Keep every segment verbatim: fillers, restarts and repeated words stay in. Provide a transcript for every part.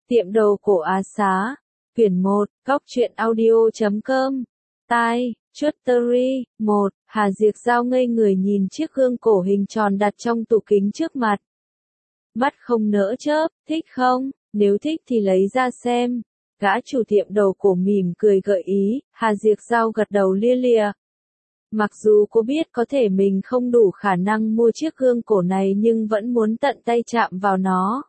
Tiệm đồ cổ Á Xá, quyển một, góc truyện audio chấm com, tai, Chuttery, một, Hà Diệc Giao ngây người nhìn chiếc gương cổ hình tròn đặt trong tủ kính trước mặt. Mắt không nỡ chớp, thích không? Nếu thích thì lấy ra xem. Gã chủ tiệm đồ cổ mỉm cười gợi ý, Hà Diệc Giao gật đầu lia lịa. Mặc dù cô biết có thể mình không đủ khả năng mua chiếc gương cổ này nhưng vẫn muốn tận tay chạm vào nó.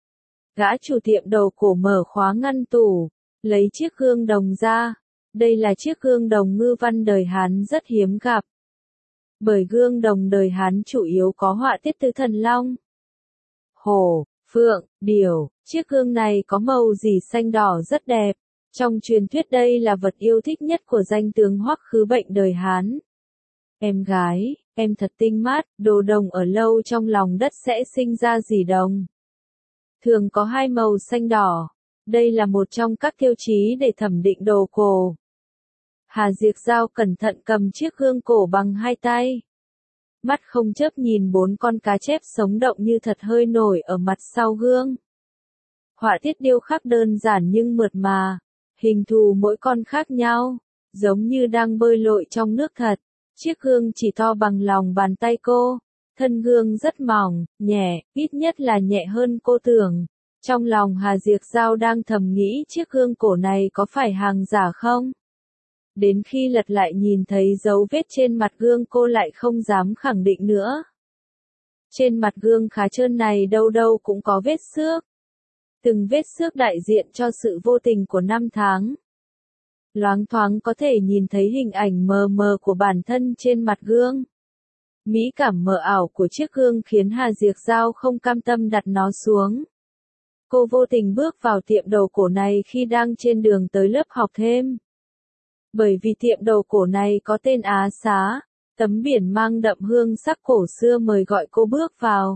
Gã chủ tiệm đồ cổ mở khóa ngăn tủ, lấy chiếc gương đồng ra. Đây là chiếc gương đồng ngư văn đời Hán rất hiếm gặp. Bởi gương đồng đời Hán chủ yếu có họa tiết tứ thần long, hổ, phượng, điểu. Chiếc gương này có màu dì xanh đỏ rất đẹp. Trong truyền thuyết đây là vật yêu thích nhất của danh tướng Hoắc Khứ Bệnh đời Hán. Em gái, em thật tinh mắt, đồ đồng ở lâu trong lòng đất sẽ sinh ra dì đồng. Thường có hai màu xanh đỏ. Đây là một trong các tiêu chí để thẩm định đồ cổ. Hà Diệc Giao cẩn thận cầm chiếc gương cổ bằng hai tay. Mắt không chớp nhìn bốn con cá chép sống động như thật hơi nổi ở mặt sau gương. Họa tiết điêu khắc đơn giản nhưng mượt mà. Hình thù mỗi con khác nhau, giống như đang bơi lội trong nước thật. Chiếc gương chỉ to bằng lòng bàn tay cô. Thân gương rất mỏng, nhẹ, ít nhất là nhẹ hơn cô tưởng. Trong lòng Hà Diệc Giao đang thầm nghĩ chiếc gương cổ này có phải hàng giả không? Đến khi lật lại nhìn thấy dấu vết trên mặt gương cô lại không dám khẳng định nữa. Trên mặt gương khá trơn này đâu đâu cũng có vết xước. Từng vết xước đại diện cho sự vô tình của năm tháng. Loáng thoáng có thể nhìn thấy hình ảnh mờ mờ của bản thân trên mặt gương. Mỹ cảm mờ ảo của chiếc gương khiến Hà Diệc Giao không cam tâm đặt nó xuống. Cô vô tình bước vào tiệm đồ cổ này khi đang trên đường tới lớp học thêm. Bởi vì tiệm đồ cổ này có tên Á Xá, tấm biển mang đậm hương sắc cổ xưa mời gọi cô bước vào.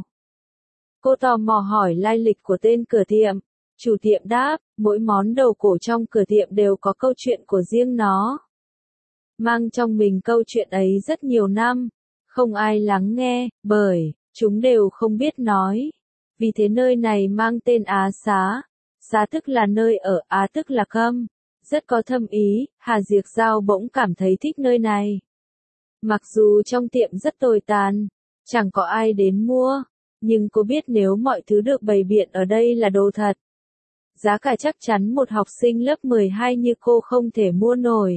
Cô tò mò hỏi lai lịch của tên cửa tiệm. Chủ tiệm đáp, mỗi món đồ cổ trong cửa tiệm đều có câu chuyện của riêng nó. Mang trong mình câu chuyện ấy rất nhiều năm. Không ai lắng nghe, bởi chúng đều không biết nói. Vì thế nơi này mang tên Á Xá. Xá tức là nơi ở, Á tức là câm. Rất có thâm ý, Hà Diệc Giao bỗng cảm thấy thích nơi này. Mặc dù trong tiệm rất tồi tàn, chẳng có ai đến mua, nhưng cô biết nếu mọi thứ được bày biện ở đây là đồ thật. Giá cả chắc chắn một học sinh lớp mười hai như cô không thể mua nổi.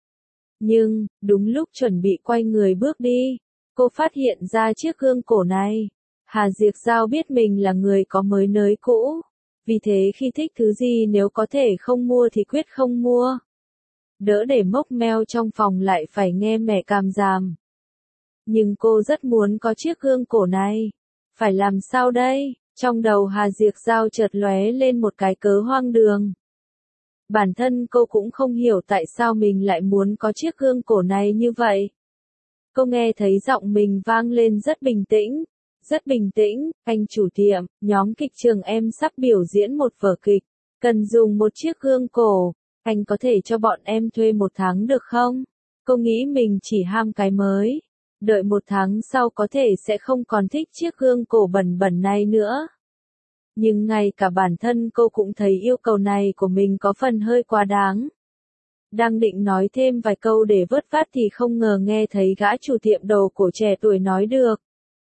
Nhưng, đúng lúc chuẩn bị quay người bước đi, cô phát hiện ra chiếc gương cổ này. Hà Diệc Giao biết mình là người có mới nới cũ. Vì thế khi thích thứ gì nếu có thể không mua thì quyết không mua. Đỡ để mốc meo trong phòng lại phải nghe mẹ càm ràm. Nhưng cô rất muốn có chiếc gương cổ này. Phải làm sao đây? Trong đầu Hà Diệc Giao chợt lóe lên một cái cớ hoang đường. Bản thân cô cũng không hiểu tại sao mình lại muốn có chiếc gương cổ này như vậy. Cô nghe thấy giọng mình vang lên rất bình tĩnh. Rất bình tĩnh, anh chủ tiệm, nhóm kịch trường em sắp biểu diễn một vở kịch. Cần dùng một chiếc gương cổ. Anh có thể cho bọn em thuê một tháng được không? Cô nghĩ mình chỉ ham cái mới. Đợi một tháng sau có thể sẽ không còn thích chiếc gương cổ bẩn bẩn này nữa. Nhưng ngay cả bản thân cô cũng thấy yêu cầu này của mình có phần hơi quá đáng. Đang định nói thêm vài câu để vớt vát thì không ngờ nghe thấy gã chủ tiệm đồ cổ trẻ tuổi nói được.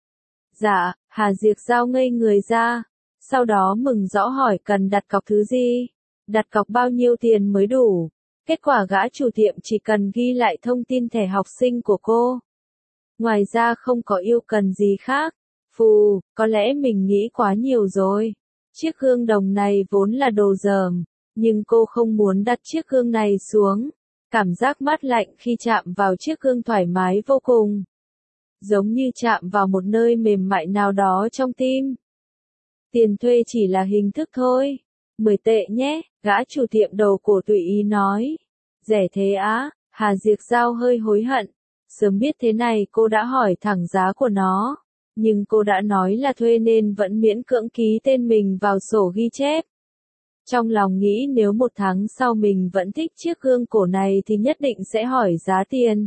Dạ, Hà Diệc Giao ngây người ra. Sau đó mừng rõ hỏi cần đặt cọc thứ gì? Đặt cọc bao nhiêu tiền mới đủ? Kết quả gã chủ tiệm chỉ cần ghi lại thông tin thẻ học sinh của cô. Ngoài ra không có yêu cần gì khác. Phù, có lẽ mình nghĩ quá nhiều rồi. Chiếc gương đồng này vốn là đồ dởm, nhưng cô không muốn đặt chiếc gương này xuống. Cảm giác mát lạnh khi chạm vào chiếc gương thoải mái vô cùng. Giống như chạm vào một nơi mềm mại nào đó trong tim. Tiền thuê chỉ là hình thức thôi. mười tệ nhé, gã chủ tiệm đồ cổ tùy ý nói. Rẻ thế á, Hà Diệc Giao hơi hối hận. Sớm biết thế này cô đã hỏi thẳng giá của nó. Nhưng cô đã nói là thuê nên vẫn miễn cưỡng ký tên mình vào sổ ghi chép. Trong lòng nghĩ nếu một tháng sau mình vẫn thích chiếc gương cổ này thì nhất định sẽ hỏi giá tiền.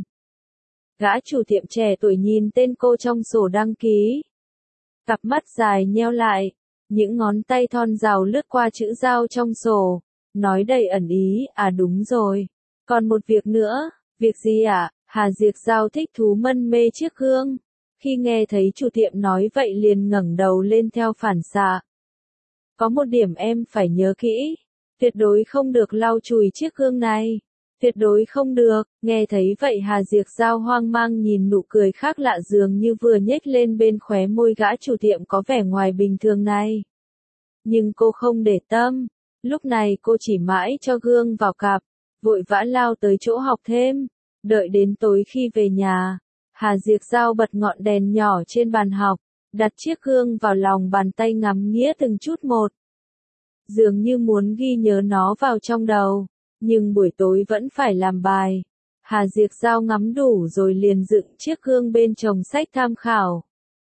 Gã chủ tiệm trẻ tuổi nhìn tên cô trong sổ đăng ký. Cặp mắt dài nheo lại. Những ngón tay thon rào lướt qua chữ giao trong sổ, nói đầy ẩn ý, à đúng rồi. Còn một việc nữa, việc gì ạ? À? Hà Diệc Giao thích thú mân mê chiếc gương. Khi nghe thấy chủ tiệm nói vậy liền ngẩng đầu lên theo phản xạ. Có một điểm em phải nhớ kỹ, tuyệt đối không được lau chùi chiếc gương này. Tuyệt đối không được, nghe thấy vậy Hà Diệc Giao hoang mang nhìn nụ cười khác lạ dường như vừa nhếch lên bên khóe môi gã chủ tiệm có vẻ ngoài bình thường này. Nhưng cô không để tâm, lúc này cô chỉ mãi cho gương vào cặp, vội vã lao tới chỗ học thêm. Đợi đến tối khi về nhà, Hà Diệc Giao bật ngọn đèn nhỏ trên bàn học, đặt chiếc gương vào lòng bàn tay ngắm nghía từng chút một. Dường như muốn ghi nhớ nó vào trong đầu, nhưng buổi tối vẫn phải làm bài. Hà Diệc Giao ngắm đủ rồi liền dựng chiếc gương bên chồng sách tham khảo.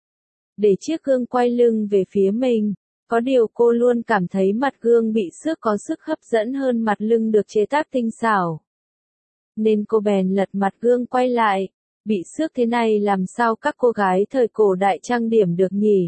Để chiếc gương quay lưng về phía mình, có điều cô luôn cảm thấy mặt gương bị xước có sức hấp dẫn hơn mặt lưng được chế tác tinh xảo. Nên cô bèn lật mặt gương quay lại, bị xước thế này làm sao các cô gái thời cổ đại trang điểm được nhỉ?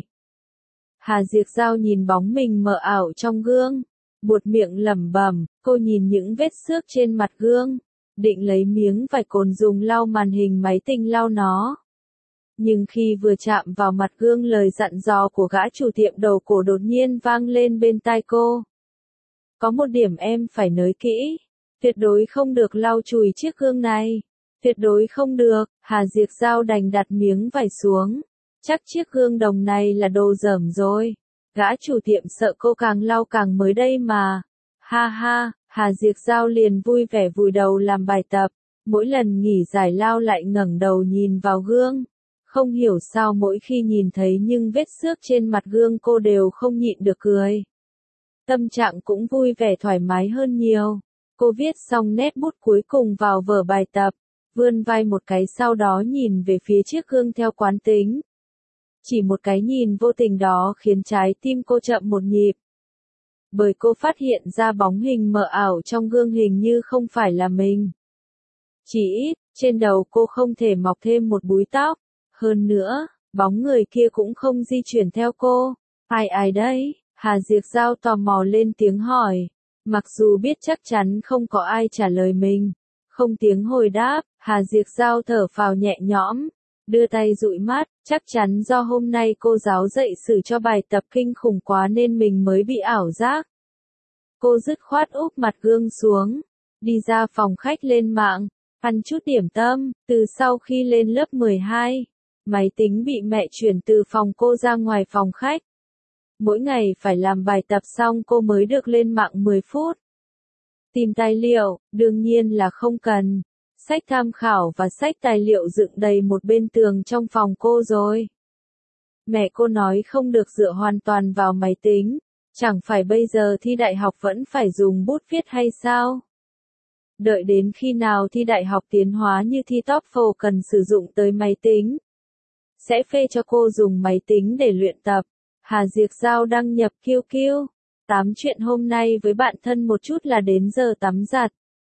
Hà Diệc Giao nhìn bóng mình mờ ảo trong gương, buột miệng lẩm bẩm, cô nhìn những vết xước trên mặt gương, định lấy miếng vải cồn dùng lau màn hình máy tính lau nó. Nhưng khi vừa chạm vào mặt gương lời dặn dò của gã chủ tiệm đầu cổ đột nhiên vang lên bên tai cô. Có một điểm em phải nhớ kỹ, tuyệt đối không được lau chùi chiếc gương này. Tuyệt đối không được, Hà Diệc Giao đành đặt miếng vải xuống. Chắc chiếc gương đồng này là đồ dởm rồi. Gã chủ tiệm sợ cô càng lau càng mới đây mà. Ha ha, Hà Diệc Giao liền vui vẻ vùi đầu làm bài tập. Mỗi lần nghỉ giải lao lại ngẩng đầu nhìn vào gương. Không hiểu sao mỗi khi nhìn thấy những vết xước trên mặt gương cô đều không nhịn được cười. Tâm trạng cũng vui vẻ thoải mái hơn nhiều. Cô viết xong nét bút cuối cùng vào vở bài tập, vươn vai một cái sau đó nhìn về phía chiếc gương theo quán tính. Chỉ một cái nhìn vô tình đó khiến trái tim cô chậm một nhịp. Bởi cô phát hiện ra bóng hình mờ ảo trong gương hình như không phải là mình. Chỉ ít, trên đầu cô không thể mọc thêm một búi tóc. Hơn nữa, bóng người kia cũng không di chuyển theo cô. Ai ai đấy? Hà Diệc Giao tò mò lên tiếng hỏi. Mặc dù biết chắc chắn không có ai trả lời mình. Không tiếng hồi đáp, Hà Diệc Giao thở phào nhẹ nhõm. Đưa tay dụi mắt, chắc chắn do hôm nay cô giáo dạy sử cho bài tập kinh khủng quá nên mình mới bị ảo giác. Cô dứt khoát úp mặt gương xuống. Đi ra phòng khách lên mạng. Ăn chút điểm tâm, từ sau khi lên lớp mười hai. Máy tính bị mẹ chuyển từ phòng cô ra ngoài phòng khách. Mỗi ngày phải làm bài tập xong cô mới được lên mạng mười phút. Tìm tài liệu, đương nhiên là không cần. Sách tham khảo và sách tài liệu dựng đầy một bên tường trong phòng cô rồi. Mẹ cô nói không được dựa hoàn toàn vào máy tính. Chẳng phải bây giờ thi đại học vẫn phải dùng bút viết hay sao? Đợi đến khi nào thi đại học tiến hóa như thi TOEFL cần sử dụng tới máy tính. Sẽ phê cho cô dùng máy tính để luyện tập. Hà Diệc Giao đăng nhập Q Q. Tám chuyện hôm nay với bạn thân một chút là đến giờ tắm giặt.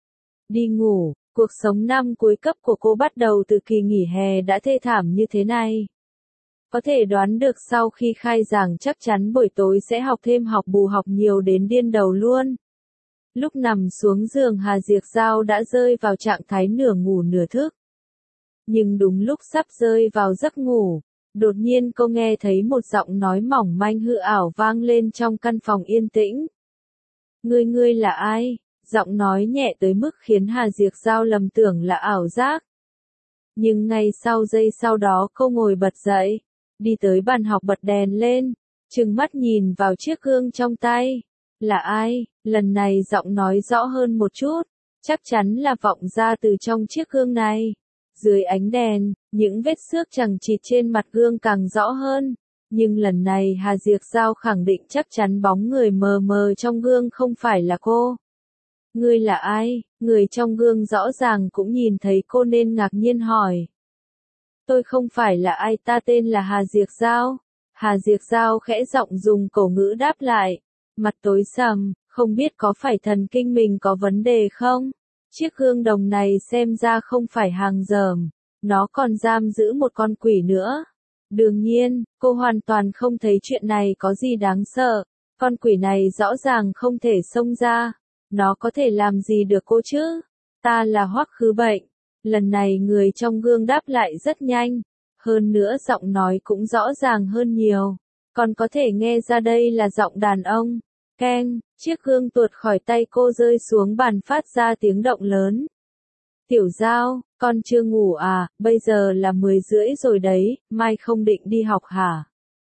Đi ngủ, cuộc sống năm cuối cấp của cô bắt đầu từ kỳ nghỉ hè đã thê thảm như thế này. Có thể đoán được sau khi khai giảng chắc chắn buổi tối sẽ học thêm học bù học nhiều đến điên đầu luôn. Lúc nằm xuống giường Hà Diệc Giao đã rơi vào trạng thái nửa ngủ nửa thức. Nhưng đúng lúc sắp rơi vào giấc ngủ, đột nhiên cô nghe thấy một giọng nói mỏng manh hư ảo vang lên trong căn phòng yên tĩnh. Ngươi ngươi là ai? Giọng nói nhẹ tới mức khiến Hà Diệc Giao lầm tưởng là ảo giác. Nhưng ngay sau giây sau đó cô ngồi bật dậy, đi tới bàn học bật đèn lên, trừng mắt nhìn vào chiếc gương trong tay. Là ai? Lần này giọng nói rõ hơn một chút, chắc chắn là vọng ra từ trong chiếc gương này. Dưới ánh đèn, những vết xước chằng chịt trên mặt gương càng rõ hơn. Nhưng lần này Hà Diệc Giao khẳng định chắc chắn bóng người mờ mờ trong gương không phải là cô. Ngươi là ai? Người trong gương rõ ràng cũng nhìn thấy cô nên ngạc nhiên hỏi. Tôi không phải là ai, ta tên là Hà Diệc Giao. Hà Diệc Giao khẽ giọng dùng cổ ngữ đáp lại. Mặt tối sầm, không biết có phải thần kinh mình có vấn đề không? Chiếc gương đồng này xem ra không phải hàng dởm, nó còn giam giữ một con quỷ nữa. Đương nhiên, cô hoàn toàn không thấy chuyện này có gì đáng sợ. Con quỷ này rõ ràng không thể xông ra. Nó có thể làm gì được cô chứ? Ta là Hoắc Khứ Bệnh. Lần này người trong gương đáp lại rất nhanh. Hơn nữa giọng nói cũng rõ ràng hơn nhiều. Còn có thể nghe ra đây là giọng đàn ông. Keng, chiếc gương tuột khỏi tay cô rơi xuống bàn phát ra tiếng động lớn. Tiểu Giao, con chưa ngủ à, bây giờ là mười rưỡi rồi đấy, mai không định đi học hả?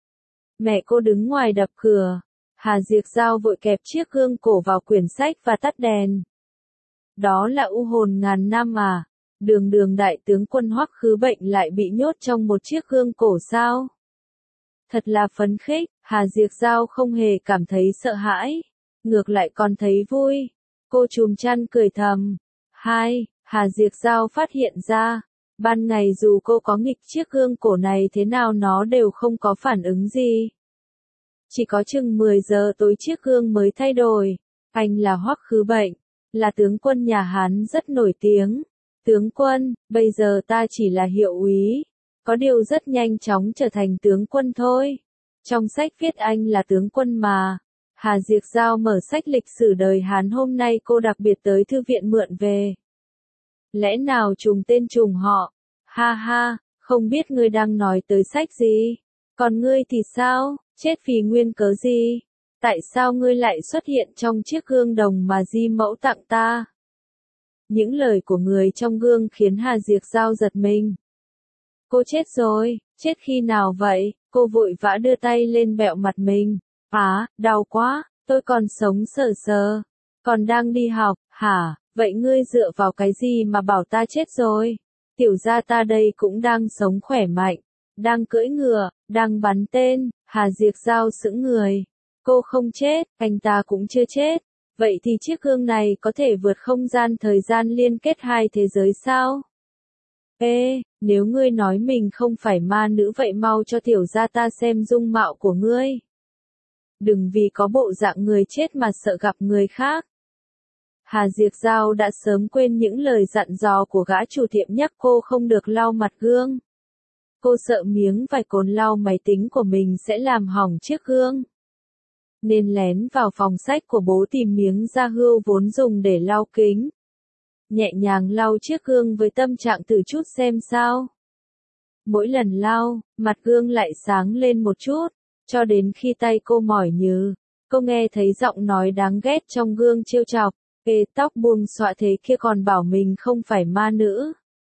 Mẹ cô đứng ngoài đập cửa. Hà Diệc Giao vội kẹp chiếc gương cổ vào quyển sách và tắt đèn. Đó là u hồn ngàn năm à? Đường đường đại tướng quân Hoắc Khứ Bệnh lại bị nhốt trong một chiếc gương cổ sao? Thật là phấn khích, Hà Diệc Giao không hề cảm thấy sợ hãi, ngược lại còn thấy vui. Cô chùm chăn cười thầm. Hai, Hà Diệc Giao phát hiện ra, ban ngày dù cô có nghịch chiếc gương cổ này thế nào nó đều không có phản ứng gì. Chỉ có chừng mười giờ tối chiếc gương mới thay đổi. Anh là Hoắc Khứ Bệnh, là tướng quân nhà Hán rất nổi tiếng. Tướng quân, bây giờ ta chỉ là hiệu úy, có điều rất nhanh chóng trở thành tướng quân thôi. Trong sách viết anh là tướng quân mà. Hà Diệc Giao mở sách lịch sử đời Hán hôm nay cô đặc biệt tới thư viện mượn về. Lẽ nào trùng tên trùng họ? Ha ha, không biết ngươi đang nói tới sách gì? Còn ngươi thì sao? Chết vì nguyên cớ gì? Tại sao ngươi lại xuất hiện trong chiếc gương đồng mà Di Mẫu tặng ta? Những lời của người trong gương khiến Hà Diệc Giao giật mình. Cô chết rồi, chết khi nào vậy? Cô vội vã đưa tay lên bẹo mặt mình. Á, đau quá, tôi còn sống sờ sờ. Còn đang đi học, hả? Vậy ngươi dựa vào cái gì mà bảo ta chết rồi? Tiểu gia ta đây cũng đang sống khỏe mạnh, đang cưỡi ngựa, đang bắn tên. Hà Diệc Giao sững người. Cô không chết, anh ta cũng chưa chết. Vậy thì chiếc gương này có thể vượt không gian thời gian liên kết hai thế giới sao? Ê, nếu ngươi nói mình không phải ma nữ vậy mau cho tiểu gia ta xem dung mạo của ngươi. Đừng vì có bộ dạng người chết mà sợ gặp người khác. Hà Diệc Giao đã sớm quên những lời dặn dò của gã chủ tiệm nhắc cô không được lau mặt gương. Cô sợ miếng vải cồn lau máy tính của mình sẽ làm hỏng chiếc gương. Nên lén vào phòng sách của bố tìm miếng da hươu vốn dùng để lau kính. Nhẹ nhàng lau chiếc gương với tâm trạng từ chút xem sao. Mỗi lần lau, mặt gương lại sáng lên một chút, cho đến khi tay cô mỏi nhừ, cô nghe thấy giọng nói đáng ghét trong gương trêu chọc. Ê, tóc buông xõa thế kia còn bảo mình không phải ma nữ.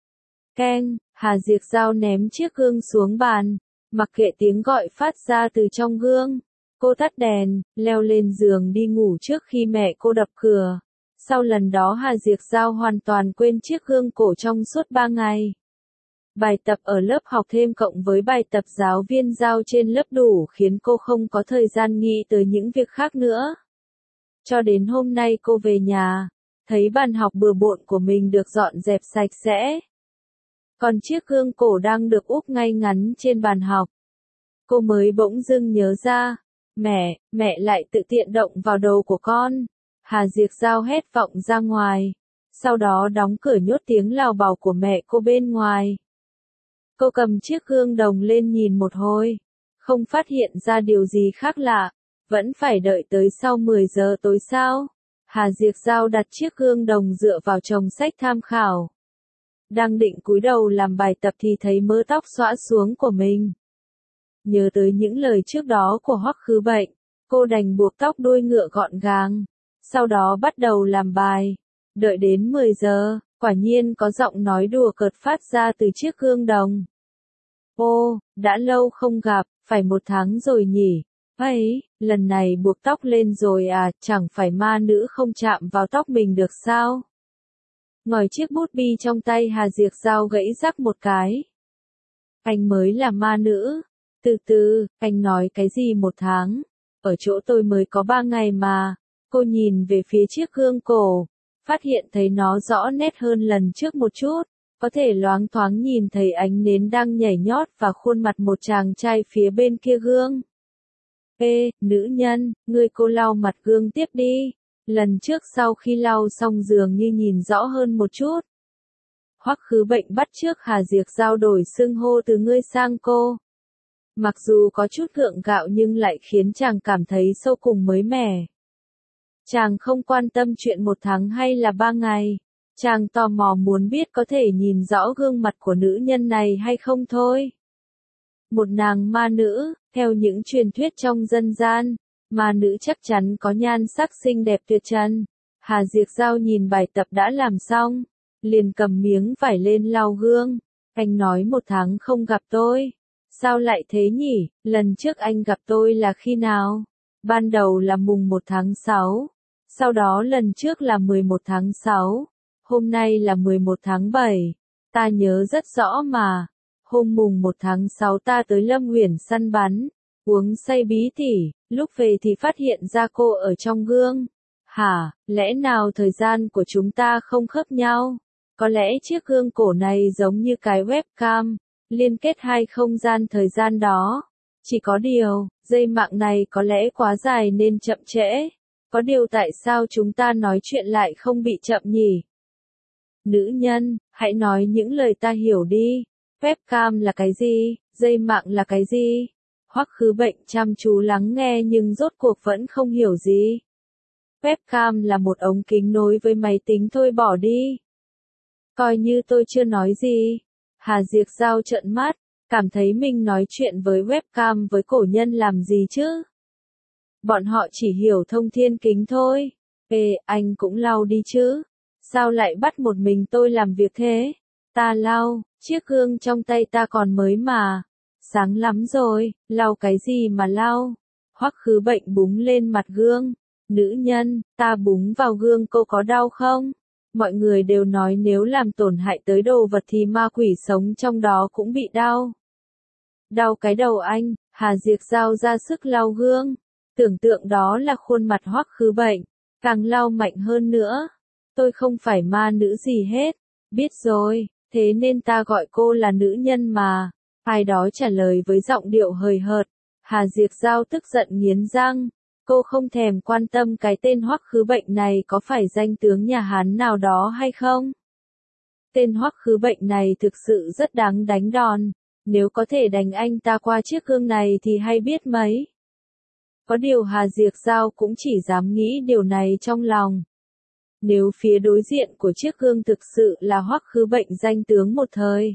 Keng, Hà Diệc Giao ném chiếc gương xuống bàn, mặc kệ tiếng gọi phát ra từ trong gương. Cô tắt đèn, leo lên giường đi ngủ trước khi mẹ cô đập cửa. Sau lần đó Hà Diệc Giao hoàn toàn quên chiếc gương cổ trong suốt ba ngày. Bài tập ở lớp học thêm cộng với bài tập giáo viên giao trên lớp đủ khiến cô không có thời gian nghĩ tới những việc khác nữa. Cho đến hôm nay cô về nhà, thấy bàn học bừa bộn của mình được dọn dẹp sạch sẽ. Còn chiếc gương cổ đang được úp ngay ngắn trên bàn học. Cô mới bỗng dưng nhớ ra, mẹ, mẹ lại tự tiện động vào đầu của con. Hà Diệc Giao hét vọng ra ngoài, sau đó đóng cửa nhốt tiếng lào bảo của mẹ cô bên ngoài. Cô cầm chiếc gương đồng lên nhìn một hồi, không phát hiện ra điều gì khác lạ. Vẫn phải đợi tới sau mười giờ tối sao? Hà Diệc Giao đặt chiếc gương đồng dựa vào chồng sách tham khảo. Đang định cúi đầu làm bài tập thì thấy mớ tóc xõa xuống của mình. Nhớ tới những lời trước đó của Hoắc Khứ Bệnh, cô đành buộc tóc đuôi ngựa gọn gàng. Sau đó bắt đầu làm bài. Đợi đến mười giờ, quả nhiên có giọng nói đùa cợt phát ra từ chiếc gương đồng. Ô, đã lâu không gặp, phải một tháng rồi nhỉ? Ấy, lần này buộc tóc lên rồi à, chẳng phải ma nữ không chạm vào tóc mình được sao? Ngòi chiếc bút bi trong tay Hà Diệc Giao gãy rắc một cái. Anh mới là ma nữ. Từ từ, anh nói cái gì một tháng? Ở chỗ tôi mới có ba ngày mà. Cô nhìn về phía chiếc gương cổ, phát hiện thấy nó rõ nét hơn lần trước một chút. Có thể loáng thoáng nhìn thấy ánh nến đang nhảy nhót và khuôn mặt một chàng trai phía bên kia gương. Ê, nữ nhân, ngươi cô lau mặt gương tiếp đi. Lần trước sau khi lau xong dường như nhìn rõ hơn một chút. Hoắc Khứ Bệnh bắt chước Hà Diệc Giao đổi xưng hô từ ngươi sang cô. Mặc dù có chút gượng gạo nhưng lại khiến chàng cảm thấy sâu cùng mới mẻ. Chàng không quan tâm chuyện một tháng hay là ba ngày. Chàng tò mò muốn biết có thể nhìn rõ gương mặt của nữ nhân này hay không thôi. Một nàng ma nữ, theo những truyền thuyết trong dân gian, ma nữ chắc chắn có nhan sắc xinh đẹp tuyệt trần. Hà Diệc Giao nhìn bài tập đã làm xong, liền cầm miếng vải lên lau gương. Anh nói một tháng không gặp tôi. Sao lại thế nhỉ, lần trước anh gặp tôi là khi nào? Ban đầu là mùng một tháng sáu. Sau đó lần trước là mười một tháng sáu. Hôm nay là mười một tháng bảy. Ta nhớ rất rõ mà. Hôm mùng một tháng sáu ta tới Lâm Uyển săn bắn. Uống say bí tỉ, lúc về thì phát hiện ra cô ở trong gương. Hả, lẽ nào thời gian của chúng ta không khớp nhau? Có lẽ chiếc gương cổ này giống như cái webcam, liên kết hai không gian thời gian đó. Chỉ có điều, dây mạng này có lẽ quá dài nên chậm trễ. Có điều tại sao chúng ta nói chuyện lại không bị chậm nhỉ? Nữ nhân, hãy nói những lời ta hiểu đi. Webcam là cái gì? Dây mạng là cái gì? Hoắc Khứ Bệnh chăm chú lắng nghe nhưng rốt cuộc vẫn không hiểu gì. Webcam là một ống kính nối với máy tính thôi, bỏ đi. Coi như tôi chưa nói gì. Hà Diệc Giao trợn mắt, cảm thấy mình nói chuyện với webcam với cổ nhân làm gì chứ? Bọn họ chỉ hiểu thông thiên kính thôi. Ê, anh cũng lau đi chứ. Sao lại bắt một mình tôi làm việc thế? Ta lau, chiếc gương trong tay ta còn mới mà. Sáng lắm rồi, lau cái gì mà lau? Hoắc Khứ Bệnh búng lên mặt gương. Nữ nhân, ta búng vào gương cô có đau không? Mọi người đều nói nếu làm tổn hại tới đồ vật thì ma quỷ sống trong đó cũng bị đau. Đau cái đầu anh, Hà Diệc Giao ra sức lau gương. Tưởng tượng đó là khuôn mặt Hoắc Khứ Bệnh, càng lau mạnh hơn nữa. Tôi không phải ma nữ gì hết. Biết rồi, thế nên ta gọi cô là nữ nhân mà. Ai đó trả lời với giọng điệu hời hợt. Hà Diệc Giao tức giận nghiến răng. Cô không thèm quan tâm cái tên Hoắc Khứ Bệnh này có phải danh tướng nhà Hán nào đó hay không. Tên Hoắc Khứ Bệnh này thực sự rất đáng đánh đòn. Nếu có thể đánh anh ta qua chiếc gương này thì hay biết mấy. Có điều Hà Diệc Giao cũng chỉ dám nghĩ điều này trong lòng. Nếu phía đối diện của chiếc gương thực sự là Hoắc Khứ Bệnh danh tướng một thời,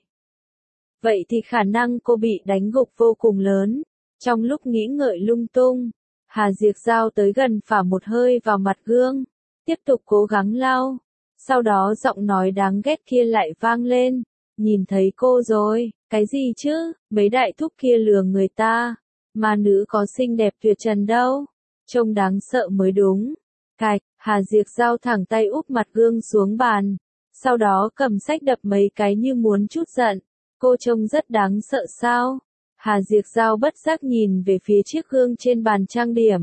vậy thì khả năng cô bị đánh gục vô cùng lớn. Trong lúc nghĩ ngợi lung tung, Hà Diệc Giao tới gần phả một hơi vào mặt gương, tiếp tục cố gắng lau. Sau đó giọng nói đáng ghét kia lại vang lên. Nhìn thấy cô rồi, cái gì chứ, mấy đại thúc kia lừa người ta. Ma nữ có xinh đẹp tuyệt trần đâu, trông đáng sợ mới đúng. Cạch, Hà Diệc Giao thẳng tay úp mặt gương xuống bàn, sau đó cầm sách đập mấy cái như muốn trút giận. Cô trông rất đáng sợ sao? Hà Diệc Giao bất giác nhìn về phía chiếc gương trên bàn trang điểm.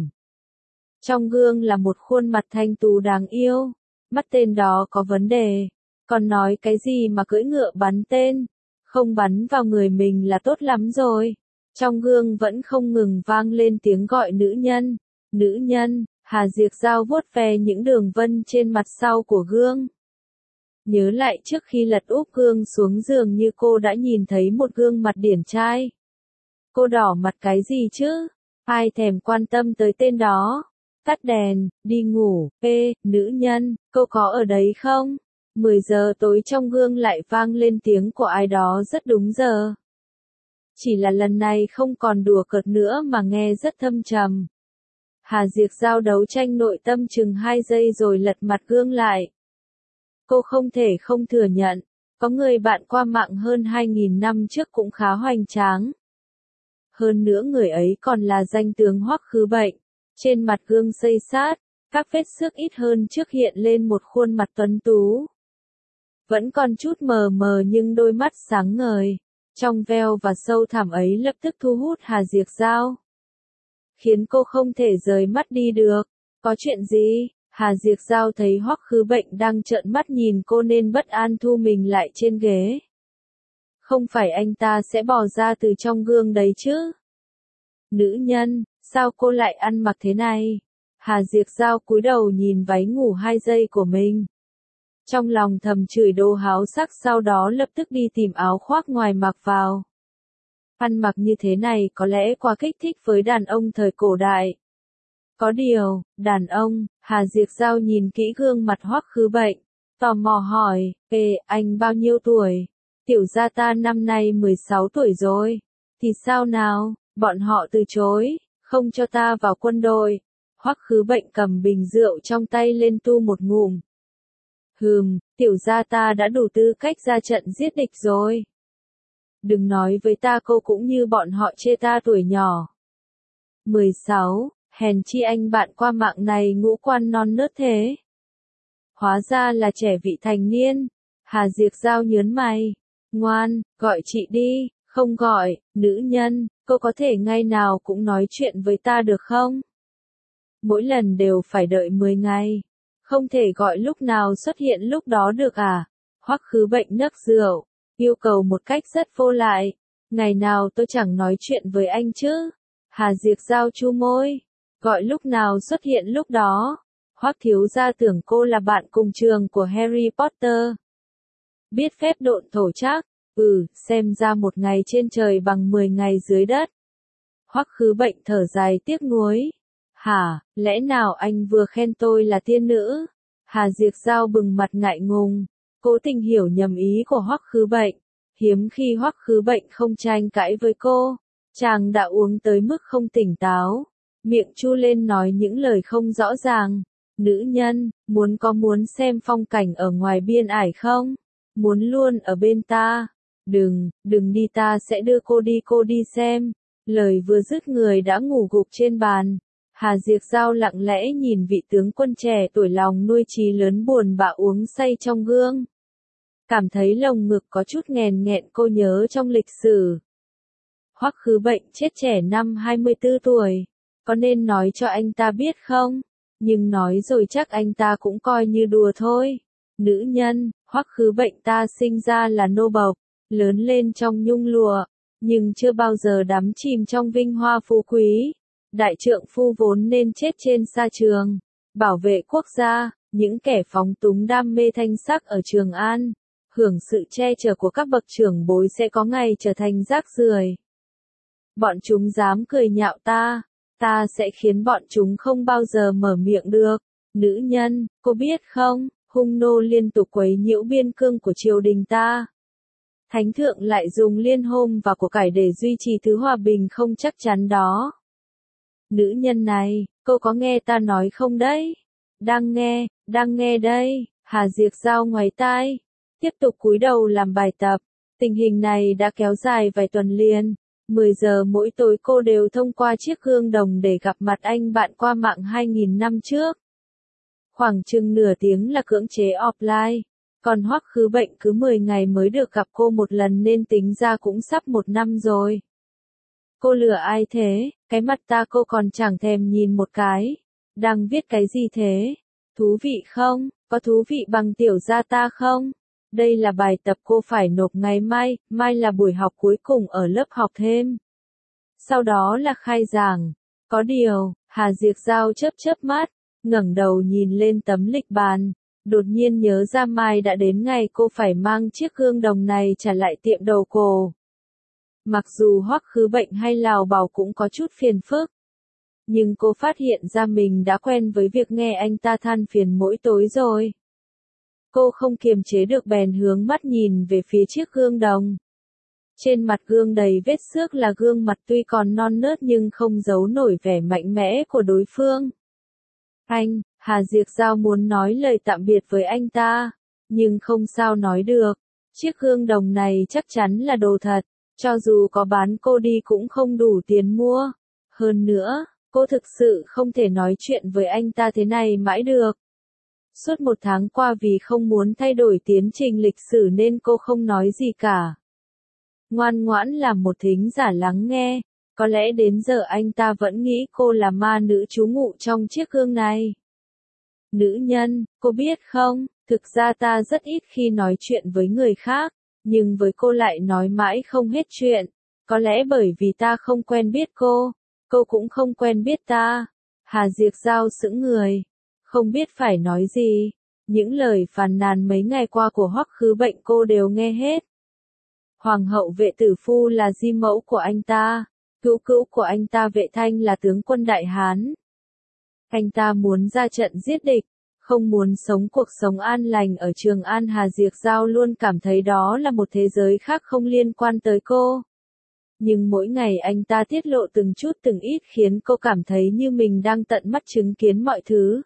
Trong gương là một khuôn mặt thanh tú đáng yêu. Mắt tên đó có vấn đề. Còn nói cái gì mà cưỡi ngựa bắn tên? Không bắn vào người mình là tốt lắm rồi. Trong gương vẫn không ngừng vang lên tiếng gọi nữ nhân. Nữ nhân, Hà Diệc Giao vuốt ve những đường vân trên mặt sau của gương. Nhớ lại trước khi lật úp gương xuống giường như cô đã nhìn thấy một gương mặt điển trai. Cô đỏ mặt cái gì chứ? Ai thèm quan tâm tới tên đó? Tắt đèn, đi ngủ. Ê, nữ nhân, cô có ở đấy không? mười giờ tối trong gương lại vang lên tiếng của ai đó rất đúng giờ. Chỉ là lần này không còn đùa cợt nữa mà nghe rất thâm trầm. Hà Diệc Giao đấu tranh nội tâm chừng hai giây rồi lật mặt gương lại. Cô không thể không thừa nhận, có người bạn qua mạng hơn hai nghìn năm trước cũng khá hoành tráng. Hơn nữa người ấy còn là danh tướng Hoắc Khứ Bệnh. Trên mặt gương xây sát, các vết xước ít hơn trước hiện lên một khuôn mặt tuấn tú. Vẫn còn chút mờ mờ nhưng đôi mắt sáng ngời, trong veo và sâu thẳm ấy lập tức thu hút Hà Diệc Giao. Khiến cô không thể rời mắt đi được. Có chuyện gì? Hà Diệc Giao thấy Hoắc Khứ Bệnh đang trợn mắt nhìn cô nên bất an thu mình lại trên ghế. Không phải anh ta sẽ bò ra từ trong gương đấy chứ? Nữ nhân, sao cô lại ăn mặc thế này? Hà Diệc Giao cúi đầu nhìn váy ngủ hai giây của mình. Trong lòng thầm chửi đồ háo sắc, sau đó lập tức đi tìm áo khoác ngoài mặc vào. Ăn mặc như thế này có lẽ quá kích thích với đàn ông thời cổ đại. Có điều, đàn ông, Hà Diệc Giao nhìn kỹ gương mặt Hoắc Khứ Bệnh, tò mò hỏi, ê, anh bao nhiêu tuổi? Tiểu gia ta năm nay mười sáu tuổi rồi. Thì sao nào, bọn họ từ chối, không cho ta vào quân đội. Hoắc Khứ Bệnh cầm bình rượu trong tay lên tu một ngụm. Hừm, tiểu gia ta đã đủ tư cách ra trận giết địch rồi. Đừng nói với ta cô cũng như bọn họ chê ta tuổi nhỏ. mười sáu, hèn chi anh bạn qua mạng này ngũ quan non nớt thế. Hóa ra là trẻ vị thành niên. Hà Diệc Giao nhớn mày. Ngoan, gọi chị đi, không gọi, nữ nhân, cô có thể ngày nào cũng nói chuyện với ta được không? Mỗi lần đều phải đợi mười ngày. Không thể gọi lúc nào xuất hiện lúc đó được à? Hoắc Khứ Bệnh nấc rượu, yêu cầu một cách rất vô lại. Ngày nào tôi chẳng nói chuyện với anh chứ? Hà Diệc Giao chu môi. Gọi lúc nào xuất hiện lúc đó. Hoắc thiếu gia tưởng cô là bạn cùng trường của Harry Potter. Biết phép độn thổ chắc, ừ, xem ra một ngày trên trời bằng mười ngày dưới đất. Hoắc Khứ Bệnh thở dài tiếc nuối. Hả, lẽ nào anh vừa khen tôi là tiên nữ? Hà Diệc Giao bừng mặt ngại ngùng, cố tình hiểu nhầm ý của Hoắc Khứ Bệnh. Hiếm khi Hoắc Khứ Bệnh không tranh cãi với cô, chàng đã uống tới mức không tỉnh táo, miệng chu lên nói những lời không rõ ràng. Nữ nhân, muốn có muốn xem phong cảnh ở ngoài biên ải không? Muốn luôn ở bên ta? Đừng, đừng đi ta sẽ đưa cô đi cô đi xem. Lời vừa dứt người đã ngủ gục trên bàn. Hà Diệc Giao lặng lẽ nhìn vị tướng quân trẻ tuổi lòng nuôi chí lớn buồn bã uống say trong gương. Cảm thấy lồng ngực có chút nghèn nghẹn cô nhớ trong lịch sử. Hoắc Khứ Bệnh chết trẻ năm hai mươi tư tuổi. Có nên nói cho anh ta biết không? Nhưng nói rồi chắc anh ta cũng coi như đùa thôi. Nữ nhân, Hoắc Khứ Bệnh ta sinh ra là nô bộc, lớn lên trong nhung lụa, nhưng chưa bao giờ đắm chìm trong vinh hoa phú quý. Đại trượng phu vốn nên chết trên sa trường, bảo vệ quốc gia. Những kẻ phóng túng đam mê thanh sắc ở Trường An, hưởng sự che chở của các bậc trưởng bối sẽ có ngày trở thành rác rưởi. Bọn chúng dám cười nhạo ta, ta sẽ khiến bọn chúng không bao giờ mở miệng được. Nữ nhân, cô biết không, hung nô liên tục quấy nhiễu biên cương của triều đình ta. Thánh thượng lại dùng liên hôm và của cải để duy trì thứ hòa bình không chắc chắn đó. Nữ nhân này, cô có nghe ta nói không đấy? Đang nghe, đang nghe đây. Hà Diệc Giao ngoáy tai, tiếp tục cúi đầu làm bài tập. Tình hình này đã kéo dài vài tuần liền. mười giờ mỗi tối cô đều thông qua chiếc gương đồng để gặp mặt anh bạn qua mạng hai nghìn năm trước. Khoảng chừng nửa tiếng là cưỡng chế offline. Còn Hoắc Khứ Bệnh cứ mười ngày mới được gặp cô một lần nên tính ra cũng sắp một năm rồi. Cô lừa ai thế? Cái mặt ta cô còn chẳng thèm nhìn một cái. Đang viết cái gì thế? Thú vị không? Có thú vị bằng tiểu gia ta không? Đây là bài tập cô phải nộp ngày mai, mai là buổi học cuối cùng ở lớp học thêm. Sau đó là khai giảng. Có điều, Hà Diệc Giao chớp chớp mắt, ngẩng đầu nhìn lên tấm lịch bàn, đột nhiên nhớ ra mai đã đến ngày cô phải mang chiếc gương đồng này trả lại tiệm đầu cổ. Mặc dù Hoắc Khứ Bệnh hay lào bảo cũng có chút phiền phức, nhưng cô phát hiện ra mình đã quen với việc nghe anh ta than phiền mỗi tối rồi. Cô không kiềm chế được bèn hướng mắt nhìn về phía chiếc gương đồng. Trên mặt gương đầy vết xước là gương mặt tuy còn non nớt nhưng không giấu nổi vẻ mạnh mẽ của đối phương. Anh, Hà Diệc Giao muốn nói lời tạm biệt với anh ta, nhưng không sao nói được. Chiếc gương đồng này chắc chắn là đồ thật, cho dù có bán cô đi cũng không đủ tiền mua. Hơn nữa, cô thực sự không thể nói chuyện với anh ta thế này mãi được. Suốt một tháng qua vì không muốn thay đổi tiến trình lịch sử nên cô không nói gì cả. Ngoan ngoãn làm một thính giả lắng nghe, có lẽ đến giờ anh ta vẫn nghĩ cô là ma nữ trú ngụ trong chiếc gương này. Nữ nhân, cô biết không, thực ra ta rất ít khi nói chuyện với người khác, nhưng với cô lại nói mãi không hết chuyện. Có lẽ bởi vì ta không quen biết cô, cô cũng không quen biết ta. Hà Diệc Giao sững người, không biết phải nói gì. Những lời phàn nàn mấy ngày qua của Hoắc Khứ Bệnh cô đều nghe hết. Hoàng hậu Vệ Tử Phu là di mẫu của anh ta, cữu cữu của anh ta Vệ Thanh là tướng quân Đại Hán. Anh ta muốn ra trận giết địch, không muốn sống cuộc sống an lành ở Trường An. Hà Diệc Giao luôn cảm thấy đó là một thế giới khác không liên quan tới cô. Nhưng mỗi ngày anh ta tiết lộ từng chút từng ít khiến cô cảm thấy như mình đang tận mắt chứng kiến mọi thứ.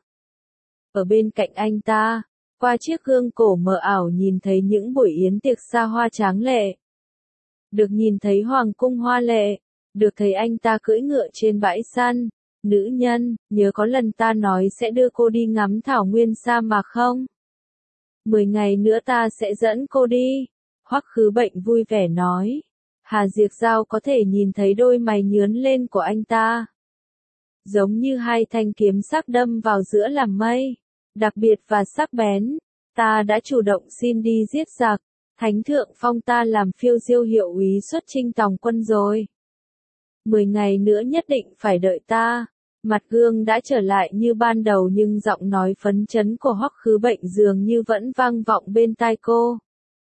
Ở bên cạnh anh ta, qua chiếc gương cổ mờ ảo nhìn thấy những buổi yến tiệc xa hoa tráng lệ. Được nhìn thấy hoàng cung hoa lệ, được thấy anh ta cưỡi ngựa trên bãi săn. Nữ nhân, nhớ có lần ta nói sẽ đưa cô đi ngắm thảo nguyên sa mạc không? Mười ngày nữa ta sẽ dẫn cô đi. Hoắc Khứ Bệnh vui vẻ nói. Hà Diệc Giao có thể nhìn thấy đôi mày nhướn lên của anh ta. Giống như hai thanh kiếm sắc đâm vào giữa làn mây. Đặc biệt và sắc bén. Ta đã chủ động xin đi giết giặc. Thánh thượng phong ta làm phiêu diêu hiệu úy xuất chinh tòng quân rồi. Mười ngày nữa nhất định phải đợi ta. Mặt gương đã trở lại như ban đầu nhưng giọng nói phấn chấn của Hoắc Khứ Bệnh dường như vẫn vang vọng bên tai cô.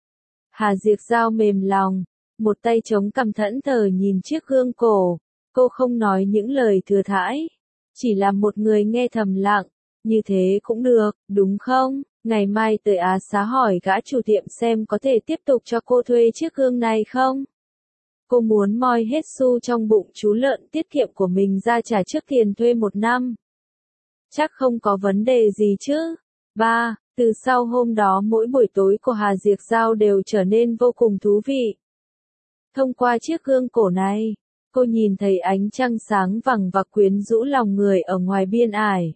Hà Diệc Giao mềm lòng, một tay chống cằm thẫn thờ nhìn chiếc gương cổ. Cô không nói những lời thừa thãi, chỉ là một người nghe thầm lặng. Như thế cũng được, đúng không? Ngày mai tới Á Xá hỏi gã chủ tiệm xem có thể tiếp tục cho cô thuê chiếc gương này không? Cô muốn moi hết xu trong bụng chú lợn tiết kiệm của mình ra trả trước tiền thuê một năm. Chắc không có vấn đề gì chứ. ba. Từ sau hôm đó mỗi buổi tối của Hà Diệc Giao đều trở nên vô cùng thú vị. Thông qua chiếc gương cổ này, cô nhìn thấy ánh trăng sáng vằng và quyến rũ lòng người ở ngoài biên ải.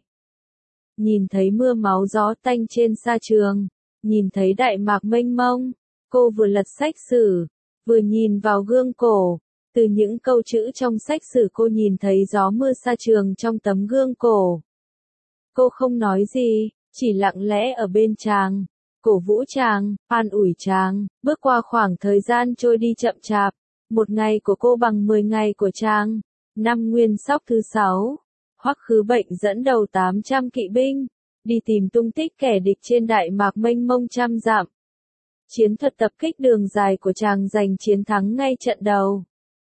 Nhìn thấy mưa máu gió tanh trên sa trường, nhìn thấy đại mạc mênh mông, cô vừa lật sách sử, vừa nhìn vào gương cổ. Từ những câu chữ trong sách sử cô nhìn thấy gió mưa sa trường trong tấm gương cổ. Cô không nói gì, chỉ lặng lẽ ở bên chàng, cổ vũ chàng, an ủi chàng, bước qua khoảng thời gian trôi đi chậm chạp. Một ngày của cô bằng mười ngày của chàng. Năm Nguyên Sóc thứ sáu, Hoắc Khứ Bệnh dẫn đầu tám trăm kỵ binh, đi tìm tung tích kẻ địch trên đại mạc mênh mông trăm dặm. Chiến thuật tập kích đường dài của chàng giành chiến thắng ngay trận đầu.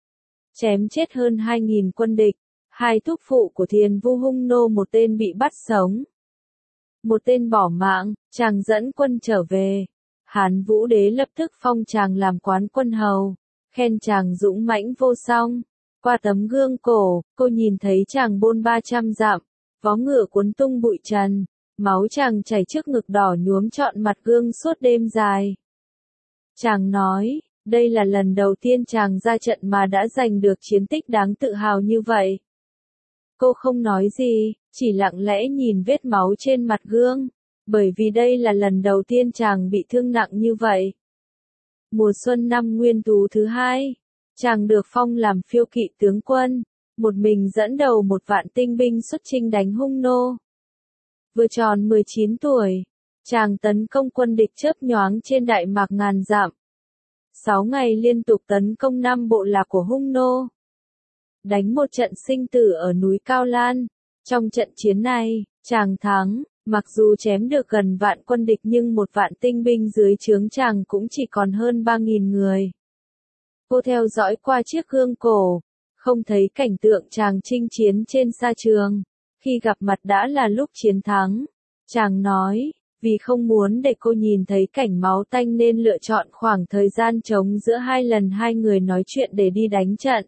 Chém chết hơn hai nghìn quân địch, hai thúc phụ của Thiền Vu Hung Nô một tên bị bắt sống. Một tên bỏ mạng, chàng dẫn quân trở về. Hán Vũ Đế lập tức phong chàng làm quán quân hầu, khen chàng dũng mãnh vô song. Qua tấm gương cổ, cô nhìn thấy chàng bôn ba trăm dặm, vó ngựa cuốn tung bụi trần, máu chàng chảy trước ngực đỏ nhuốm trọn mặt gương suốt đêm dài. Chàng nói, đây là lần đầu tiên chàng ra trận mà đã giành được chiến tích đáng tự hào như vậy. Cô không nói gì, chỉ lặng lẽ nhìn vết máu trên mặt gương, bởi vì đây là lần đầu tiên chàng bị thương nặng như vậy. Mùa xuân năm Nguyên Tú thứ hai, chàng được phong làm phiêu kỵ tướng quân, một mình dẫn đầu một vạn tinh binh xuất chinh đánh Hung Nô. Vừa tròn mười chín tuổi, chàng tấn công quân địch chớp nhoáng trên đại mạc ngàn dặm. Sáu ngày liên tục tấn công năm bộ lạc của Hung Nô. Đánh một trận sinh tử ở núi Cao Lan. Trong trận chiến này, chàng thắng, mặc dù chém được gần vạn quân địch nhưng một vạn tinh binh dưới trướng chàng cũng chỉ còn hơn ba nghìn người. Cô theo dõi qua chiếc gương cổ, không thấy cảnh tượng chàng chinh chiến trên sa trường. Khi gặp mặt đã là lúc chiến thắng. Chàng nói, vì không muốn để cô nhìn thấy cảnh máu tanh nên lựa chọn khoảng thời gian trống giữa hai lần hai người nói chuyện để đi đánh trận.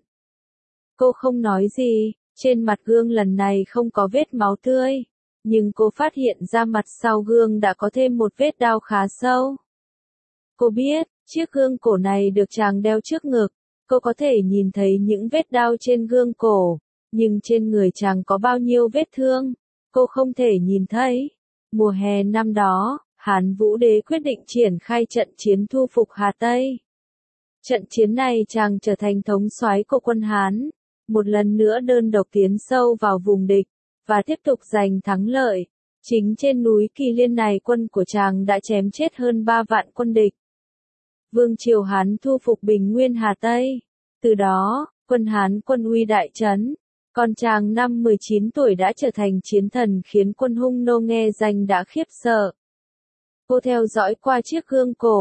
Cô không nói gì, trên mặt gương lần này không có vết máu tươi, nhưng cô phát hiện ra mặt sau gương đã có thêm một vết đao khá sâu. Cô biết, chiếc gương cổ này được chàng đeo trước ngực, cô có thể nhìn thấy những vết đao trên gương cổ, nhưng trên người chàng có bao nhiêu vết thương, cô không thể nhìn thấy. Mùa hè năm đó, Hán Vũ Đế quyết định triển khai trận chiến thu phục Hà Tây. Trận chiến này chàng trở thành thống soái của quân Hán, một lần nữa đơn độc tiến sâu vào vùng địch, và tiếp tục giành thắng lợi. Chính trên núi Kỳ Liên này quân của chàng đã chém chết hơn ba vạn quân địch. Vương triều Hán thu phục bình nguyên Hà Tây. Từ đó, quân Hán quân uy đại trấn. Còn chàng năm mười chín tuổi đã trở thành chiến thần khiến quân Hung Nô nghe danh đã khiếp sợ. Cô theo dõi qua chiếc gương cổ,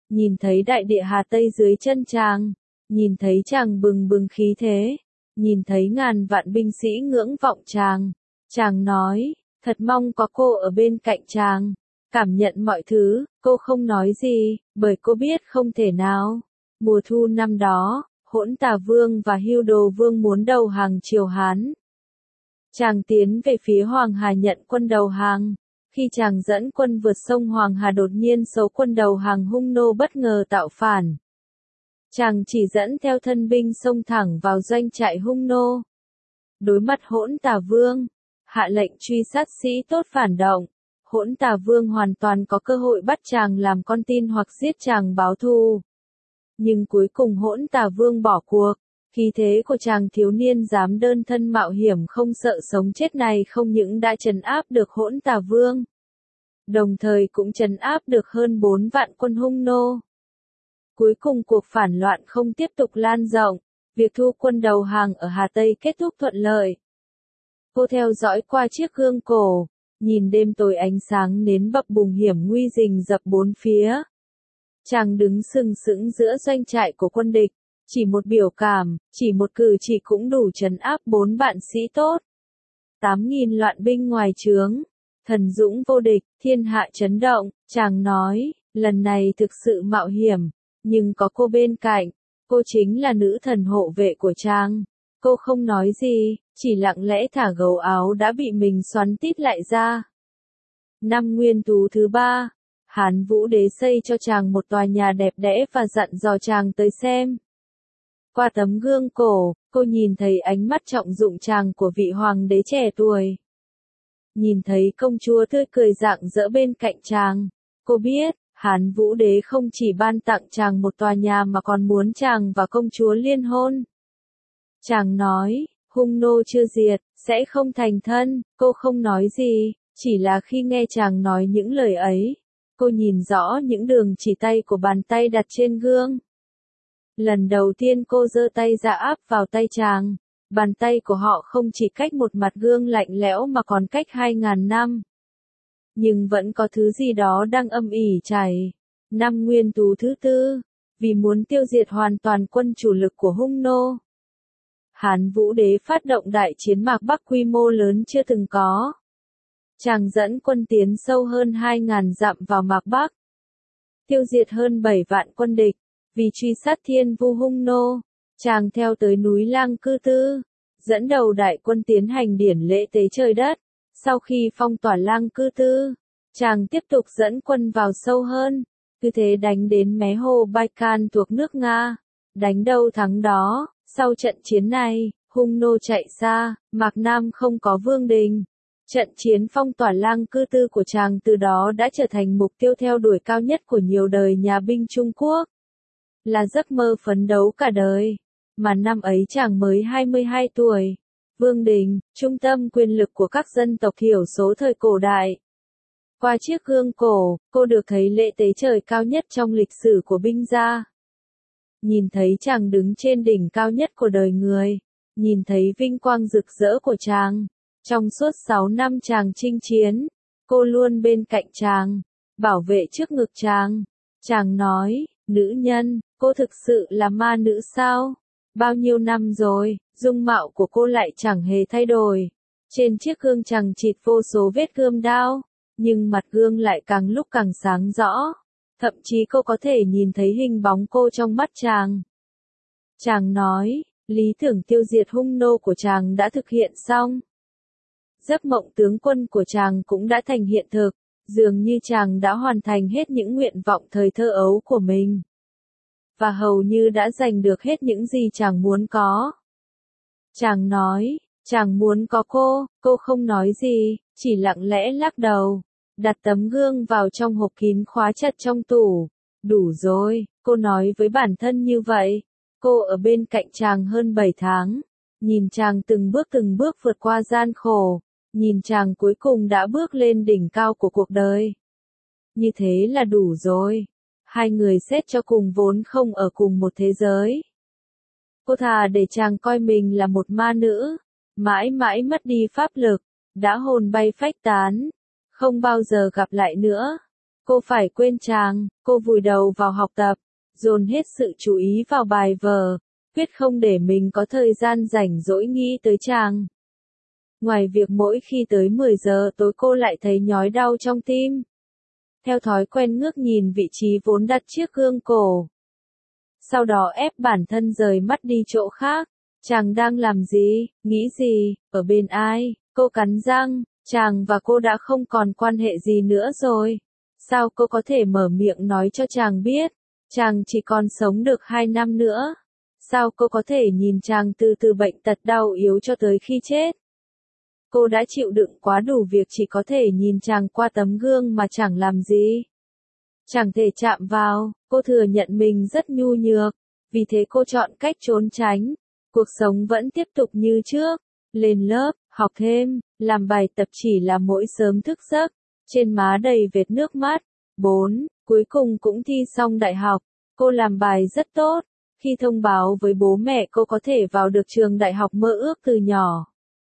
nhìn thấy đại địa Hà Tây dưới chân chàng, nhìn thấy chàng bừng bừng khí thế, nhìn thấy ngàn vạn binh sĩ ngưỡng vọng chàng. Chàng nói, thật mong có cô ở bên cạnh chàng, cảm nhận mọi thứ. Cô không nói gì, bởi cô biết không thể nào. Mùa thu năm đó, Hỗn Tà Vương và Hưu Đồ Vương muốn đầu hàng triều Hán. Chàng tiến về phía Hoàng Hà nhận quân đầu hàng. Khi chàng dẫn quân vượt sông Hoàng Hà đột nhiên số quân đầu hàng Hung nô bất ngờ tạo phản. Chàng chỉ dẫn theo thân binh xông thẳng vào doanh trại Hung nô. Đối mặt Hỗn Tà Vương, hạ lệnh truy sát sĩ tốt phản động. Hỗn Tà Vương hoàn toàn có cơ hội bắt chàng làm con tin hoặc giết chàng báo thù. Nhưng cuối cùng Hỗn Tà Vương bỏ cuộc. Khí thế của chàng thiếu niên dám đơn thân mạo hiểm không sợ sống chết này không những đã trấn áp được Hỗn Tà Vương, đồng thời cũng trấn áp được hơn bốn vạn quân Hung nô. Cuối cùng cuộc phản loạn không tiếp tục lan rộng, việc thu quân đầu hàng ở Hà Tây kết thúc thuận lợi. Cô theo dõi qua chiếc gương cổ, nhìn đêm tối ánh sáng nến bập bùng hiểm nguy rình rập bốn phía. Chàng đứng sừng sững giữa doanh trại của quân địch, chỉ một biểu cảm, chỉ một cử chỉ cũng đủ trấn áp bốn vạn sĩ tốt. Tám nghìn loạn binh ngoài trướng, thần dũng vô địch, thiên hạ chấn động. Chàng nói, lần này thực sự mạo hiểm, nhưng có cô bên cạnh, cô chính là nữ thần hộ vệ của chàng. Cô không nói gì, chỉ lặng lẽ thả gấu áo đã bị mình xoắn tít lại ra. Năm nguyên tú thứ ba, Hán Vũ Đế xây cho chàng một tòa nhà đẹp đẽ và dặn dò chàng tới xem. Qua tấm gương cổ, cô nhìn thấy ánh mắt trọng dụng chàng của vị hoàng đế trẻ tuổi. Nhìn thấy công chúa tươi cười rạng rỡ bên cạnh chàng, cô biết, Hán Vũ Đế không chỉ ban tặng chàng một tòa nhà mà còn muốn chàng và công chúa liên hôn. Chàng nói, Hung nô chưa diệt, sẽ không thành thân. Cô không nói gì, chỉ là khi nghe chàng nói những lời ấy, cô nhìn rõ những đường chỉ tay của bàn tay đặt trên gương. Lần đầu tiên cô giơ tay ra áp vào tay chàng, bàn tay của họ không chỉ cách một mặt gương lạnh lẽo mà còn cách hai ngàn năm. Nhưng vẫn có thứ gì đó đang âm ỉ chảy. Năm nguyên tú thứ tư, vì muốn tiêu diệt hoàn toàn quân chủ lực của Hung nô, Hán Vũ Đế phát động đại chiến Mạc Bắc quy mô lớn chưa từng có. Chàng dẫn quân tiến sâu hơn hai ngàn dặm vào Mạc Bắc, tiêu diệt hơn bảy vạn quân địch. Vì truy sát thiên vu Hung nô, chàng theo tới núi Lang Cư Tư, dẫn đầu đại quân tiến hành điển lễ tế trời đất. Sau khi phong tỏa Lang Cư Tư, chàng tiếp tục dẫn quân vào sâu hơn, cứ thế đánh đến mé hồ Baikal thuộc nước Nga, đánh đâu thắng đó. Sau trận chiến này, Hung nô chạy xa, Mạc Nam không có vương đình. Trận chiến phong tỏa Lang Cư Tư của chàng từ đó đã trở thành mục tiêu theo đuổi cao nhất của nhiều đời nhà binh Trung Quốc. Là giấc mơ phấn đấu cả đời, mà năm ấy chàng mới hai mươi hai tuổi. Vương đình, trung tâm quyền lực của các dân tộc thiểu số thời cổ đại. Qua chiếc gương cổ, cô được thấy lễ tế trời cao nhất trong lịch sử của binh gia. Nhìn thấy chàng đứng trên đỉnh cao nhất của đời người, nhìn thấy vinh quang rực rỡ của chàng. Trong suốt sáu năm chàng chinh chiến, cô luôn bên cạnh chàng, bảo vệ trước ngực chàng. Chàng nói, nữ nhân, cô thực sự là ma nữ sao? Bao nhiêu năm rồi, dung mạo của cô lại chẳng hề thay đổi. Trên chiếc gương chằng chịt vô số vết gươm đao, nhưng mặt gương lại càng lúc càng sáng rõ. Thậm chí cô có thể nhìn thấy hình bóng cô trong mắt chàng. Chàng nói, lý tưởng tiêu diệt Hung nô của chàng đã thực hiện xong. Giấc mộng tướng quân của chàng cũng đã thành hiện thực, dường như chàng đã hoàn thành hết những nguyện vọng thời thơ ấu của mình. Và hầu như đã giành được hết những gì chàng muốn có. Chàng nói, chàng muốn có cô, cô không nói gì, chỉ lặng lẽ lắc đầu, đặt tấm gương vào trong hộp kín khóa chặt trong tủ. Đủ rồi, cô nói với bản thân như vậy. Cô ở bên cạnh chàng hơn bảy tháng, nhìn chàng từng bước từng bước vượt qua gian khổ, nhìn chàng cuối cùng đã bước lên đỉnh cao của cuộc đời. Như thế là đủ rồi. Hai người xét cho cùng vốn không ở cùng một thế giới. Cô thà để chàng coi mình là một ma nữ, mãi mãi mất đi pháp lực, đã hồn bay phách tán, không bao giờ gặp lại nữa. Cô phải quên chàng, cô vùi đầu vào học tập, dồn hết sự chú ý vào bài vở, quyết không để mình có thời gian rảnh rỗi nghĩ tới chàng. Ngoài việc mỗi khi tới mười giờ tối cô lại thấy nhói đau trong tim. Theo thói quen ngước nhìn vị trí vốn đặt chiếc gương cổ. Sau đó ép bản thân rời mắt đi chỗ khác. Chàng đang làm gì, nghĩ gì, ở bên ai? Cô cắn răng, chàng và cô đã không còn quan hệ gì nữa rồi. Sao cô có thể mở miệng nói cho chàng biết? Chàng chỉ còn sống được hai năm nữa. Sao cô có thể nhìn chàng từ từ bệnh tật đau yếu cho tới khi chết? Cô đã chịu đựng quá đủ việc chỉ có thể nhìn chàng qua tấm gương mà chẳng làm gì. Chẳng thể chạm vào, cô thừa nhận mình rất nhu nhược, vì thế cô chọn cách trốn tránh. Cuộc sống vẫn tiếp tục như trước, lên lớp, học thêm, làm bài tập chỉ là mỗi sớm thức giấc, trên má đầy vệt nước mắt. bốn. Cuối cùng cũng thi xong đại học, cô làm bài rất tốt, khi thông báo với bố mẹ cô có thể vào được trường đại học mơ ước từ nhỏ.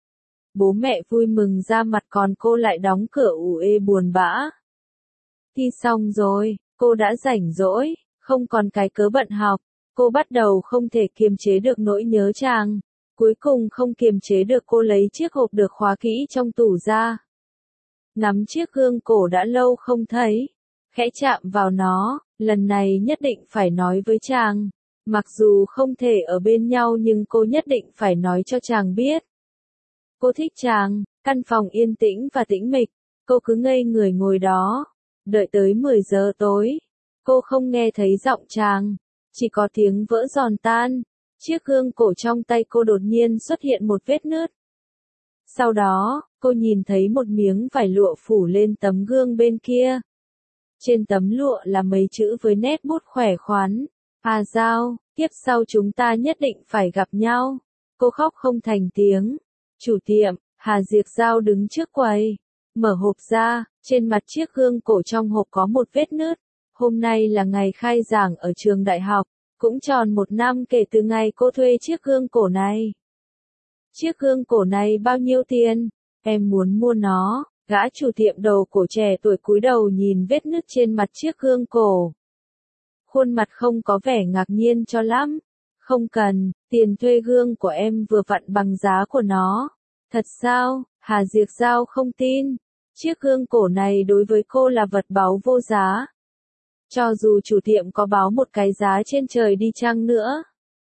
Bố mẹ vui mừng ra mặt còn cô lại đóng cửa ủ ê buồn bã. Thi xong rồi, cô đã rảnh rỗi, không còn cái cớ bận học, cô bắt đầu không thể kiềm chế được nỗi nhớ chàng. Cuối cùng không kiềm chế được cô lấy chiếc hộp được khóa kỹ trong tủ ra. Ngắm chiếc gương cổ đã lâu không thấy, khẽ chạm vào nó, lần này nhất định phải nói với chàng. Mặc dù không thể ở bên nhau nhưng cô nhất định phải nói cho chàng biết. Cô thích chàng, căn phòng yên tĩnh và tĩnh mịch, cô cứ ngây người ngồi đó, đợi tới mười giờ tối. Cô không nghe thấy giọng chàng, chỉ có tiếng vỡ giòn tan. Chiếc gương cổ trong tay cô đột nhiên xuất hiện một vết nứt. Sau đó, cô nhìn thấy một miếng vải lụa phủ lên tấm gương bên kia. Trên tấm lụa là mấy chữ với nét bút khỏe khoắn. Hà Giao, kiếp sau chúng ta nhất định phải gặp nhau. Cô khóc không thành tiếng. Chủ tiệm, Hà Diệc Giao đứng trước quầy. Mở hộp ra, trên mặt chiếc gương cổ trong hộp có một vết nứt. Hôm nay là ngày khai giảng ở trường đại học. Cũng tròn một năm kể từ ngày cô thuê chiếc gương cổ này. Chiếc gương cổ này bao nhiêu tiền? Em muốn mua nó. Gã chủ tiệm đầu cổ trẻ tuổi cúi đầu nhìn vết nứt trên mặt chiếc gương cổ. Khuôn mặt không có vẻ ngạc nhiên cho lắm. Không cần, tiền thuê gương của em vừa vặn bằng giá của nó. Thật sao? Hà Diệc Giao không tin. Chiếc gương cổ này đối với cô là vật báu vô giá. Cho dù chủ tiệm có báo một cái giá trên trời đi chăng nữa,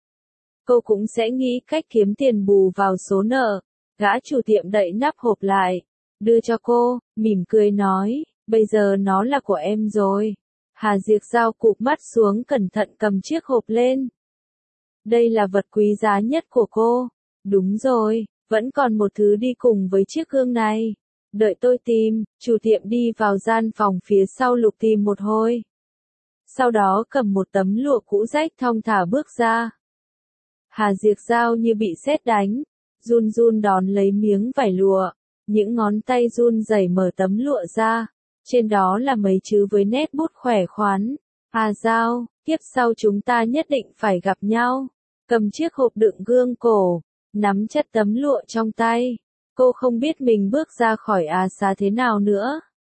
cô cũng sẽ nghĩ cách kiếm tiền bù vào số nợ. Gã chủ tiệm đậy nắp hộp lại, đưa cho cô, mỉm cười nói, bây giờ nó là của em rồi. Hà Diệc Giao cụp mắt xuống cẩn thận cầm chiếc hộp lên. Đây là vật quý giá nhất của cô. Đúng rồi, vẫn còn một thứ đi cùng với chiếc gương này. Đợi tôi tìm, chủ tiệm đi vào gian phòng phía sau lục tìm một hồi. Sau đó cầm một tấm lụa cũ rách thong thả bước ra. Hà Diệc Giao như bị sét đánh, run run đón lấy miếng vải lụa, những ngón tay run rẩy mở tấm lụa ra, trên đó là mấy chữ với nét bút khỏe khoắn. Hà Giao, kiếp sau chúng ta nhất định phải gặp nhau. Cầm chiếc hộp đựng gương cổ, nắm chặt tấm lụa trong tay, cô không biết mình bước ra khỏi Á Xá thế nào nữa.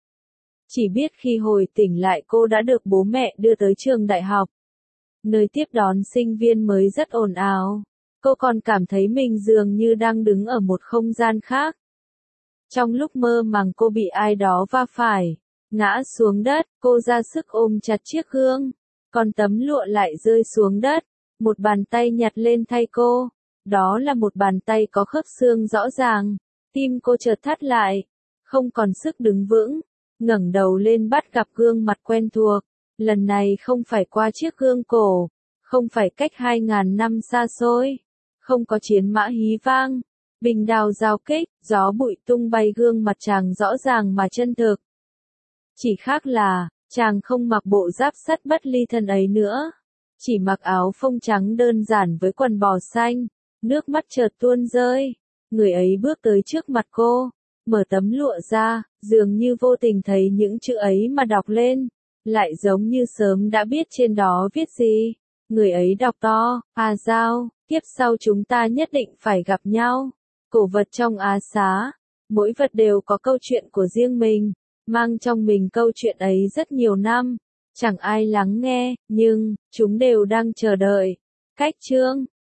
Chỉ biết khi hồi tỉnh lại cô đã được bố mẹ đưa tới trường đại học. Nơi tiếp đón sinh viên mới rất ồn ào. Cô còn cảm thấy mình dường như đang đứng ở một không gian khác. Trong lúc mơ màng cô bị ai đó va phải, ngã xuống đất, cô ra sức ôm chặt chiếc gương. Còn tấm lụa lại rơi xuống đất, một bàn tay nhặt lên thay cô. Đó là một bàn tay có khớp xương rõ ràng. Tim cô chợt thắt lại, không còn sức đứng vững. Ngẩng đầu lên bắt gặp gương mặt quen thuộc, lần này không phải qua chiếc gương cổ, không phải cách hai ngàn năm xa xôi, không có chiến mã hí vang, bình đao giao kích, gió bụi tung bay, gương mặt chàng rõ ràng mà chân thực. Chỉ khác là, chàng không mặc bộ giáp sắt bất ly thân ấy nữa, chỉ mặc áo phông trắng đơn giản với quần bò xanh, nước mắt chợt tuôn rơi, người ấy bước tới trước mặt cô. Mở tấm lụa ra, dường như vô tình thấy những chữ ấy mà đọc lên, lại giống như sớm đã biết trên đó viết gì. Người ấy đọc to, Hà Giao, kiếp sau chúng ta nhất định phải gặp nhau. Cổ vật trong Á Xá, mỗi vật đều có câu chuyện của riêng mình, mang trong mình câu chuyện ấy rất nhiều năm. Chẳng ai lắng nghe, nhưng chúng đều đang chờ đợi. Cách chương